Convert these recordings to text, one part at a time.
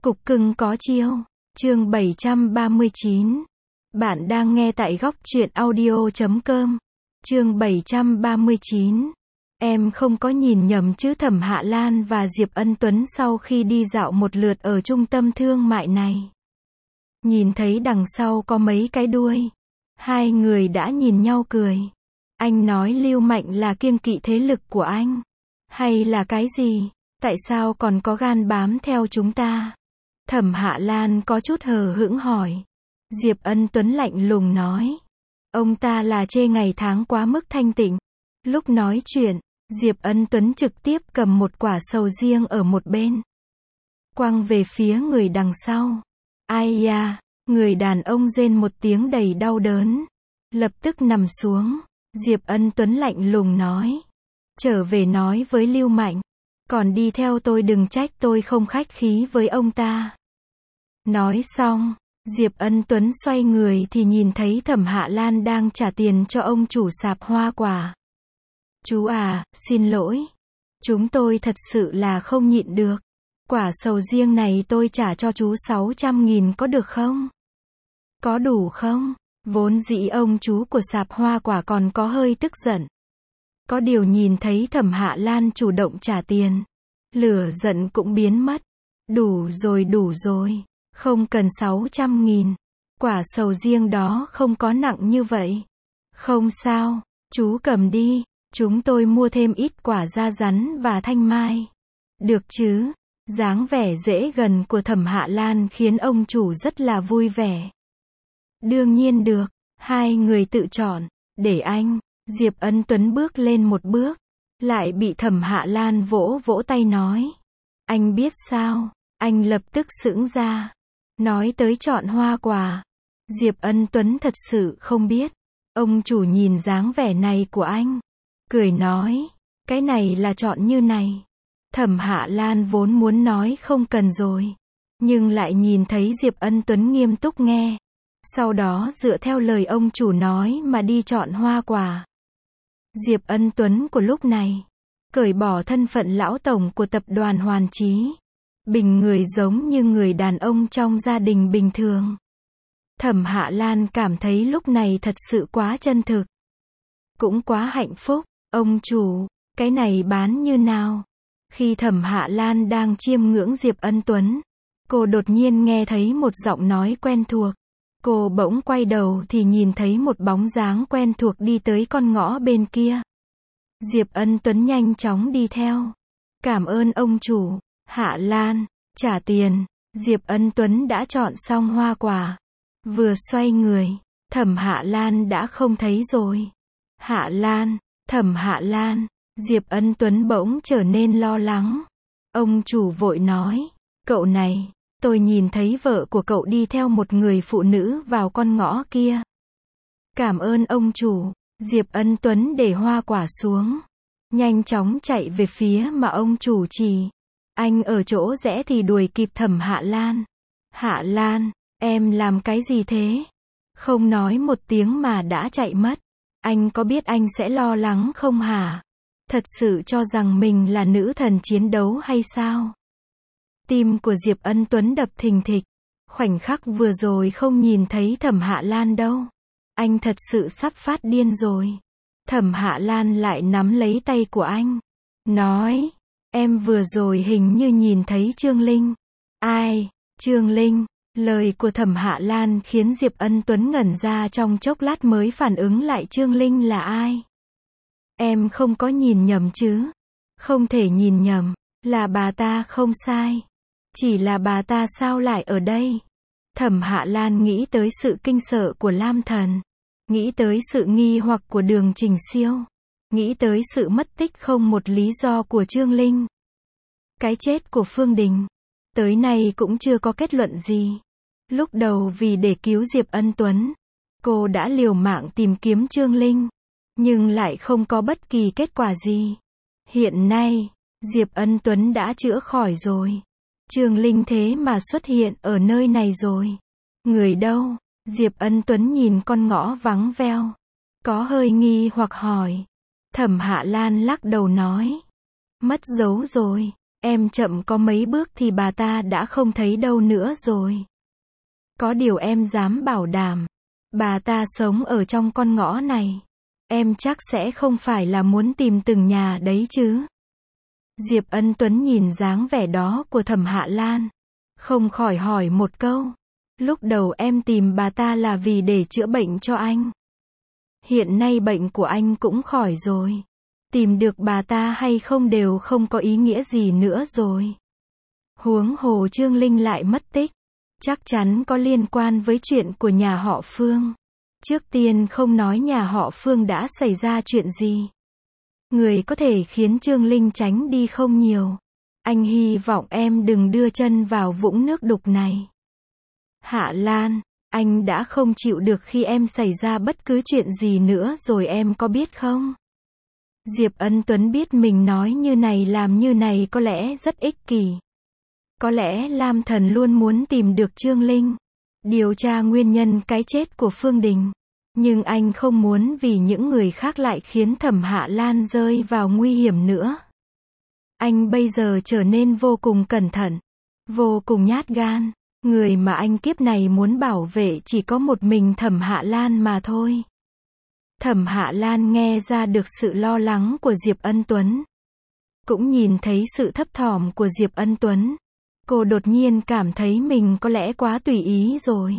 Cục cưng có chiêu. Chương 739. Bạn đang nghe tại góc truyện audio.com. Chương 739. Em không có nhìn nhầm chứ? Thẩm Hạ Lan và Diệp Ân Tuấn sau khi đi dạo một lượt ở trung tâm thương mại này, nhìn thấy đằng sau có mấy cái đuôi. Hai người đã nhìn nhau cười. Anh nói Lưu Mạnh là kiêng kỵ thế lực của anh. Hay là cái gì? Tại sao còn có gan bám theo chúng ta? Thẩm Hạ Lan có chút hờ hững hỏi. Diệp Ân Tuấn lạnh lùng nói. Ông ta là chê ngày tháng quá mức thanh tịnh. Lúc nói chuyện, Diệp Ân Tuấn trực tiếp cầm một quả sầu riêng ở một bên, quăng về phía người đằng sau. Ai da, người đàn ông rên một tiếng đầy đau đớn, lập tức nằm xuống. Diệp Ân Tuấn lạnh lùng nói. Trở về nói với Lưu Mạnh. Còn đi theo tôi đừng trách tôi không khách khí với ông ta. Nói xong, Diệp Ân Tuấn xoay người thì nhìn thấy Thẩm Hạ Lan đang trả tiền cho ông chủ sạp hoa quả. Chú à, xin lỗi. Chúng tôi thật sự là không nhịn được. Quả sầu riêng này tôi trả cho chú 600.000 có được không? Có đủ không? Vốn dĩ ông chú của sạp hoa quả còn có hơi tức giận. Có điều nhìn thấy Thẩm Hạ Lan chủ động trả tiền, lửa giận cũng biến mất. Đủ rồi, không cần 600.000. Quả sầu riêng đó không có nặng như vậy. Không sao, chú cầm đi, chúng tôi mua thêm ít quả da rắn và thanh mai. Được chứ? Dáng vẻ dễ gần của Thẩm Hạ Lan khiến ông chủ rất là vui vẻ. Đương nhiên được, hai người tự chọn, để anh. Diệp Ân Tuấn bước lên một bước, lại bị Thẩm Hạ Lan vỗ vỗ tay nói. Anh biết sao? Anh lập tức sững ra. Nói tới chọn hoa quả. Diệp Ân Tuấn thật sự không biết. Ông chủ nhìn dáng vẻ này của anh, cười nói. Cái này là chọn như này. Thẩm Hạ Lan vốn muốn nói không cần rồi, nhưng lại nhìn thấy Diệp Ân Tuấn nghiêm túc nghe. Sau đó dựa theo lời ông chủ nói mà đi chọn hoa quả. Diệp Ân Tuấn của lúc này, cởi bỏ thân phận lão tổng của tập đoàn Hoàn Chí. Bình người giống như người đàn ông trong gia đình bình thường. Thẩm Hạ Lan cảm thấy lúc này thật sự quá chân thực. Cũng quá hạnh phúc. Ông chủ, cái này bán như nào? Khi Thẩm Hạ Lan đang chiêm ngưỡng Diệp Ân Tuấn, cô đột nhiên nghe thấy một giọng nói quen thuộc. Cô bỗng quay đầu thì nhìn thấy một bóng dáng quen thuộc đi tới con ngõ bên kia. Diệp Ân Tuấn nhanh chóng đi theo. Cảm ơn ông chủ. Hạ Lan, trả tiền. Diệp Ân Tuấn đã chọn xong hoa quả. Vừa xoay người, Thẩm Hạ Lan đã không thấy rồi. Hạ Lan, Thẩm Hạ Lan. Diệp Ân Tuấn bỗng trở nên lo lắng. Ông chủ vội nói. Cậu này, tôi nhìn thấy vợ của cậu đi theo một người phụ nữ vào con ngõ kia. Cảm ơn ông chủ. Diệp Ân Tuấn để hoa quả xuống, nhanh chóng chạy về phía mà ông chủ chỉ. Anh ở chỗ rẽ thì đuổi kịp Thẩm Hạ Lan. Hạ Lan, em làm cái gì thế? Không nói một tiếng mà đã chạy mất. Anh có biết anh sẽ lo lắng không hả? Thật sự cho rằng mình là nữ thần chiến đấu hay sao? Tim của Diệp Ân Tuấn đập thình thịch. Khoảnh khắc vừa rồi không nhìn thấy Thẩm Hạ Lan đâu. Anh thật sự sắp phát điên rồi. Thẩm Hạ Lan lại nắm lấy tay của anh, nói. Em vừa rồi hình như nhìn thấy Trương Linh. Ai? Trương Linh? Lời của Thẩm Hạ Lan khiến Diệp Ân Tuấn ngẩn ra trong chốc lát mới phản ứng lại Trương Linh là ai. Em không có nhìn nhầm chứ? Không thể nhìn nhầm, là bà ta không sai. Chỉ là bà ta sao lại ở đây? Thẩm Hạ Lan nghĩ tới sự kinh sợ của Lam Thần, nghĩ tới sự nghi hoặc của Đường Trình Siêu, nghĩ tới sự mất tích không một lý do của Trương Linh, cái chết của Phương Đình. Tới nay cũng chưa có kết luận gì. Lúc đầu vì để cứu Diệp Ân Tuấn, cô đã liều mạng tìm kiếm Trương Linh, nhưng lại không có bất kỳ kết quả gì. Hiện nay, Diệp Ân Tuấn đã chữa khỏi rồi. Trương Linh thế mà xuất hiện ở nơi này rồi. Người đâu? Diệp Ân Tuấn nhìn con ngõ vắng veo, có hơi nghi hoặc hỏi. Thẩm Hạ Lan lắc đầu nói. Mất dấu rồi. Em chậm có mấy bước thì bà ta đã không thấy đâu nữa rồi. Có điều em dám bảo đảm, bà ta sống ở trong con ngõ này. Em chắc sẽ không phải là muốn tìm từng nhà đấy chứ. Diệp Ân Tuấn nhìn dáng vẻ đó của Thẩm Hạ Lan, không khỏi hỏi một câu. Lúc đầu em tìm bà ta là vì để chữa bệnh cho anh. Hiện nay bệnh của anh cũng khỏi rồi. Tìm được bà ta hay không đều không có ý nghĩa gì nữa rồi. Huống hồ Trương Linh lại mất tích, chắc chắn có liên quan với chuyện của nhà họ Phương. Trước tiên không nói nhà họ Phương đã xảy ra chuyện gì. Người có thể khiến Trương Linh tránh đi không nhiều. Anh hy vọng em đừng đưa chân vào vũng nước đục này. Hạ Lan, anh đã không chịu được khi em xảy ra bất cứ chuyện gì nữa rồi em có biết không? Diệp Ân Tuấn biết mình nói như này làm như này có lẽ rất ích kỷ. Có lẽ Lam Thần luôn muốn tìm được Trương Linh, điều tra nguyên nhân cái chết của Phương Đình. Nhưng anh không muốn vì những người khác lại khiến Thẩm Hạ Lan rơi vào nguy hiểm nữa. Anh bây giờ trở nên vô cùng cẩn thận, vô cùng nhát gan. Người mà anh kiếp này muốn bảo vệ chỉ có một mình Thẩm Hạ Lan mà thôi. Thẩm Hạ Lan nghe ra được sự lo lắng của Diệp Ân Tuấn. Cũng nhìn thấy sự thấp thỏm của Diệp Ân Tuấn. Cô đột nhiên cảm thấy mình có lẽ quá tùy ý rồi.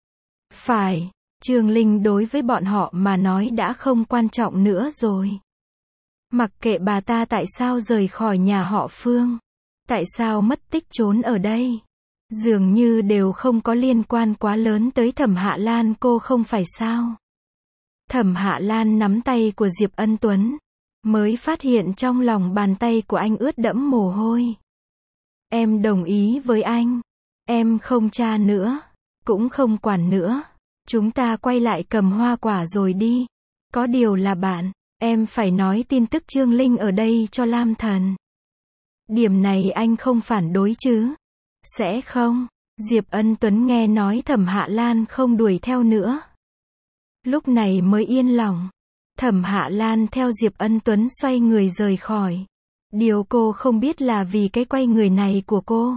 Phải, Trương Linh đối với bọn họ mà nói đã không quan trọng nữa rồi. Mặc kệ bà ta tại sao rời khỏi nhà họ Phương, tại sao mất tích trốn ở đây, dường như đều không có liên quan quá lớn tới Thẩm Hạ Lan cô không phải sao. Thẩm Hạ Lan nắm tay của Diệp Ân Tuấn, mới phát hiện trong lòng bàn tay của anh ướt đẫm mồ hôi. Em đồng ý với anh. Em không tra nữa, cũng không quản nữa. Chúng ta quay lại cầm hoa quả rồi đi. Có điều là bạn, em phải nói tin tức Trương Linh ở đây cho Lam Thần. Điểm này anh không phản đối chứ? Sẽ không. Diệp Ân Tuấn nghe nói Thẩm Hạ Lan không đuổi theo nữa. Lúc này mới yên lòng. Thẩm Hạ Lan theo Diệp Ân Tuấn xoay người rời khỏi. Điều cô không biết là vì cái quay người này của cô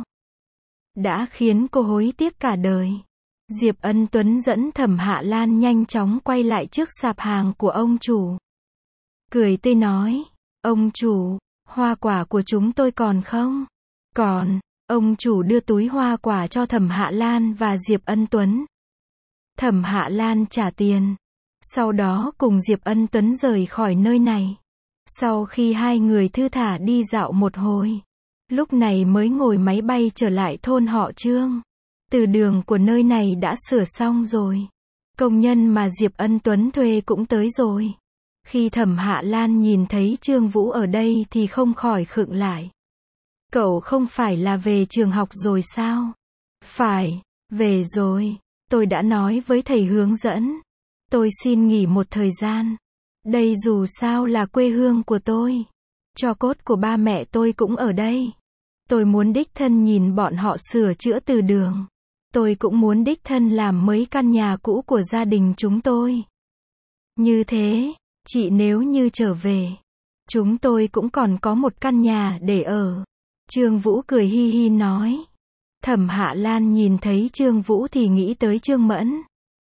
đã khiến cô hối tiếc cả đời. Diệp Ân Tuấn dẫn Thẩm Hạ Lan nhanh chóng quay lại trước sạp hàng của ông chủ. Cười tươi nói, ông chủ, hoa quả của chúng tôi còn không? Còn. Ông chủ đưa túi hoa quả cho Thẩm Hạ Lan và Diệp Ân Tuấn. Thẩm Hạ Lan trả tiền. Sau đó cùng Diệp Ân Tuấn rời khỏi nơi này. Sau khi hai người thư thả đi dạo một hồi, lúc này mới ngồi máy bay trở lại thôn họ Trương. Từ đường của nơi này đã sửa xong rồi. Công nhân mà Diệp Ân Tuấn thuê cũng tới rồi. Khi Thẩm Hạ Lan nhìn thấy Trương Vũ ở đây thì không khỏi khựng lại. Cậu không phải là về trường học rồi sao? Phải, về rồi. Tôi đã nói với thầy hướng dẫn. Tôi xin nghỉ một thời gian. Đây dù sao là quê hương của tôi. Tro cốt của ba mẹ tôi cũng ở đây. Tôi muốn đích thân nhìn bọn họ sửa chữa từ đường. Tôi cũng muốn đích thân làm mấy căn nhà cũ của gia đình chúng tôi. Như thế, chị nếu như trở về, chúng tôi cũng còn có một căn nhà để ở. Trương Vũ cười hi hi nói. Thẩm Hạ Lan nhìn thấy Trương Vũ thì nghĩ tới Trương Mẫn.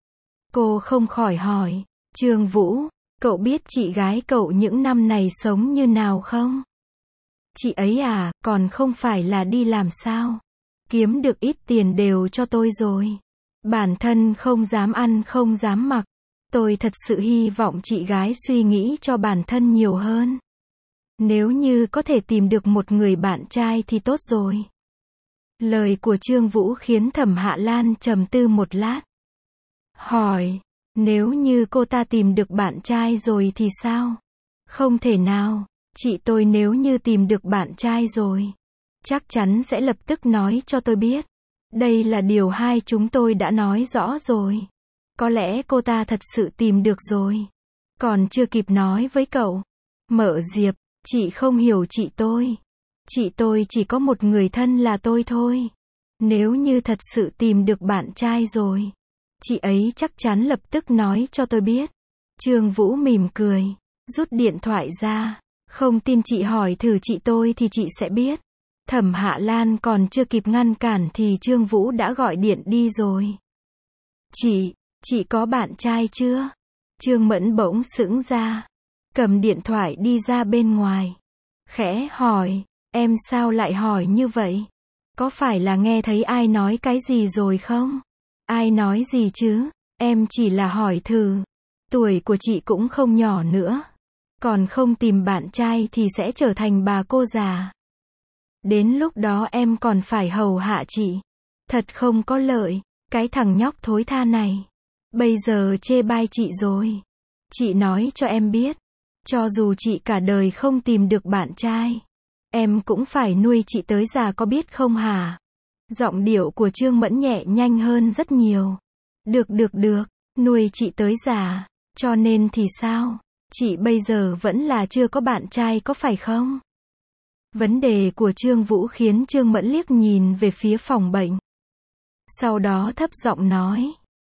Cô không khỏi hỏi, Trương Vũ, cậu biết chị gái cậu những năm này sống như nào không? Chị ấy à, còn không phải là đi làm sao? Kiếm được ít tiền đều cho tôi rồi. Bản thân không dám ăn không dám mặc. Tôi thật sự hy vọng chị gái suy nghĩ cho bản thân nhiều hơn. Nếu như có thể tìm được một người bạn trai thì tốt rồi. Lời của Trương Vũ khiến Thẩm Hạ Lan trầm tư một lát. Hỏi, nếu như cô ta tìm được bạn trai rồi thì sao? Không thể nào, chị tôi nếu như tìm được bạn trai rồi, chắc chắn sẽ lập tức nói cho tôi biết. Đây là điều hai chúng tôi đã nói rõ rồi. Có lẽ cô ta thật sự tìm được rồi. Còn chưa kịp nói với cậu. Mợ Diệp, chị không hiểu chị tôi. Chị tôi chỉ có một người thân là tôi thôi. Nếu như thật sự tìm được bạn trai rồi, chị ấy chắc chắn lập tức nói cho tôi biết. Trương Vũ mỉm cười, rút điện thoại ra. Không tin chị hỏi thử chị tôi thì chị sẽ biết. Thẩm Hạ Lan còn chưa kịp ngăn cản thì Trương Vũ đã gọi điện đi rồi. Chị có bạn trai chưa? Trương Mẫn bỗng sững ra, cầm điện thoại đi ra bên ngoài. Khẽ hỏi, em sao lại hỏi như vậy? Có phải là nghe thấy ai nói cái gì rồi không? Ai nói gì chứ? Em chỉ là hỏi thử. Tuổi của chị cũng không nhỏ nữa. Còn không tìm bạn trai thì sẽ trở thành bà cô già. Đến lúc đó em còn phải hầu hạ chị. Thật không có lợi, cái thằng nhóc thối tha này. Bây giờ chê bai chị rồi. Chị nói cho em biết, cho dù chị cả đời không tìm được bạn trai, em cũng phải nuôi chị tới già có biết không hả? Giọng điệu của Trương Mẫn nhẹ nhanh hơn rất nhiều. Được, nuôi chị tới già, cho nên thì sao? Chị bây giờ vẫn là chưa có bạn trai có phải không? Vấn đề của Trương Vũ khiến Trương Mẫn liếc nhìn về phía phòng bệnh. Sau đó thấp giọng nói,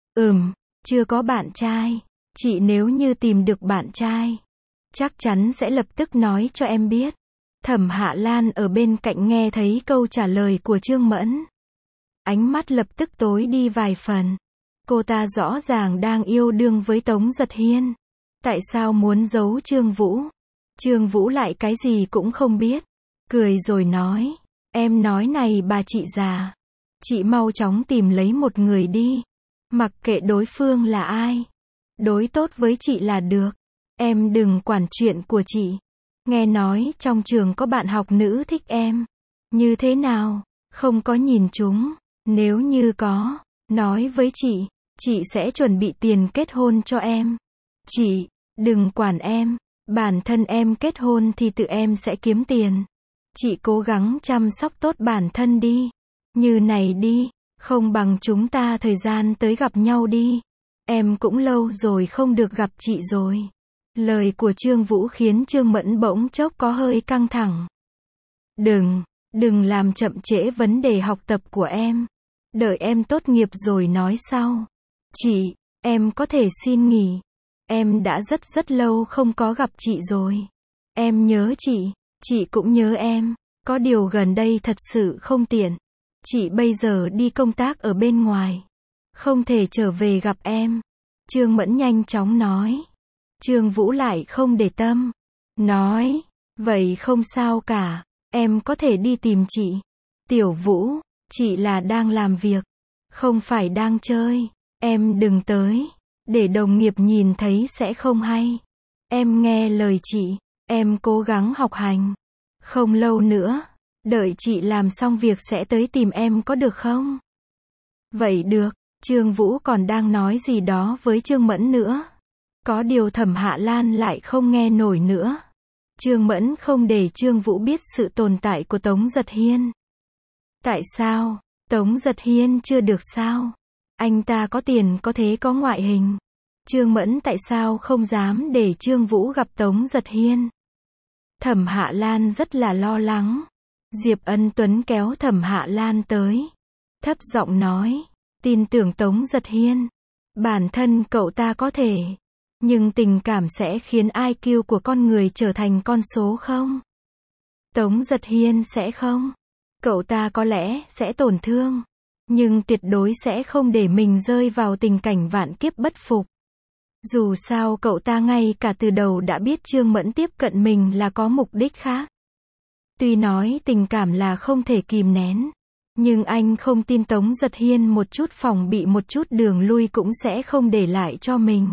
chưa có bạn trai. Chị nếu như tìm được bạn trai, chắc chắn sẽ lập tức nói cho em biết. Thẩm Hạ Lan ở bên cạnh nghe thấy câu trả lời của Trương Mẫn. Ánh mắt lập tức tối đi vài phần. Cô ta rõ ràng đang yêu đương với Tống Giật Hiên. Tại sao muốn giấu Trương Vũ? Trương Vũ lại cái gì cũng không biết. Cười rồi nói, em nói này bà chị già. Chị mau chóng tìm lấy một người đi. Mặc kệ đối phương là ai. Đối tốt với chị là được. Em đừng quản chuyện của chị. Nghe nói trong trường có bạn học nữ thích em. Như thế nào? Không có nhìn chúng. Nếu như có, nói với chị sẽ chuẩn bị tiền kết hôn cho em. Chị, đừng quản em. Bản thân em kết hôn thì tự em sẽ kiếm tiền. Chị cố gắng chăm sóc tốt bản thân đi. Như này đi, không bằng chúng ta thời gian tới gặp nhau đi. Em cũng lâu rồi không được gặp chị rồi. Lời của Trương Vũ khiến Trương Mẫn bỗng chốc có hơi căng thẳng. Đừng làm chậm trễ vấn đề học tập của em. Đợi em tốt nghiệp rồi nói sau. Chị, em có thể xin nghỉ. Em đã rất lâu không có gặp chị rồi. Em nhớ chị cũng nhớ em. Có điều gần đây thật sự không tiện. Chị bây giờ đi công tác ở bên ngoài. Không thể trở về gặp em. Trương Mẫn nhanh chóng nói. Trương Vũ lại không để tâm. Nói, vậy không sao cả. Em có thể đi tìm chị. Tiểu Vũ, chị là đang làm việc. Không phải đang chơi. Em đừng tới. Để đồng nghiệp nhìn thấy sẽ không hay. Em nghe lời chị. Em cố gắng học hành. Không lâu nữa. Đợi chị làm xong việc sẽ tới tìm em có được không? Vậy được. Trương Vũ còn đang nói gì đó với Trương Mẫn nữa. Có điều Thẩm Hạ Lan lại không nghe nổi nữa. Trương Mẫn không để Trương Vũ biết sự tồn tại của Tống Giật Hiên. Tại sao? Tống Giật Hiên chưa được sao? Anh ta có tiền có thế có ngoại hình. Trương Mẫn tại sao không dám để Trương Vũ gặp Tống Giật Hiên? Thẩm Hạ Lan rất là lo lắng. Diệp Ân Tuấn kéo Thẩm Hạ Lan tới. Thấp giọng nói, tin tưởng Tống Giật Hiên. Bản thân cậu ta có thể. Nhưng tình cảm sẽ khiến IQ của con người trở thành con số không? Tống Giật Hiên sẽ không. Cậu ta có lẽ sẽ tổn thương. Nhưng tuyệt đối sẽ không để mình rơi vào tình cảnh vạn kiếp bất phục. Dù sao cậu ta ngay cả từ đầu đã biết Trương Mẫn tiếp cận mình là có mục đích khác. Tuy nói tình cảm là không thể kìm nén. Nhưng anh không tin Tống Giật Hiên một chút phòng bị một chút đường lui cũng sẽ không để lại cho mình.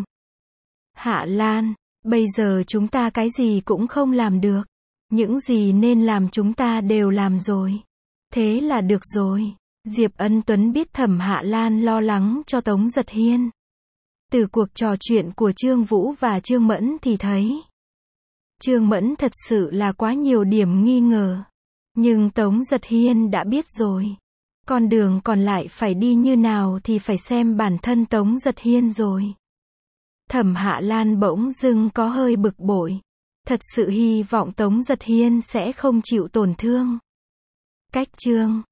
Hạ Lan, bây giờ chúng ta cái gì cũng không làm được. Những gì nên làm chúng ta đều làm rồi. Thế là được rồi. Diệp Ân Tuấn biết Thẩm Hạ Lan lo lắng cho Tống Giật Hiên. Từ cuộc trò chuyện của Trương Vũ và Trương Mẫn thì thấy. Trương Mẫn thật sự là quá nhiều điểm nghi ngờ. Nhưng Tống Giật Hiên đã biết rồi. Con đường còn lại phải đi như nào thì phải xem bản thân Tống Giật Hiên rồi. Thẩm Hạ Lan bỗng dưng có hơi bực bội. Thật sự hy vọng Tống Giật Hiên sẽ không chịu tổn thương. Cách chương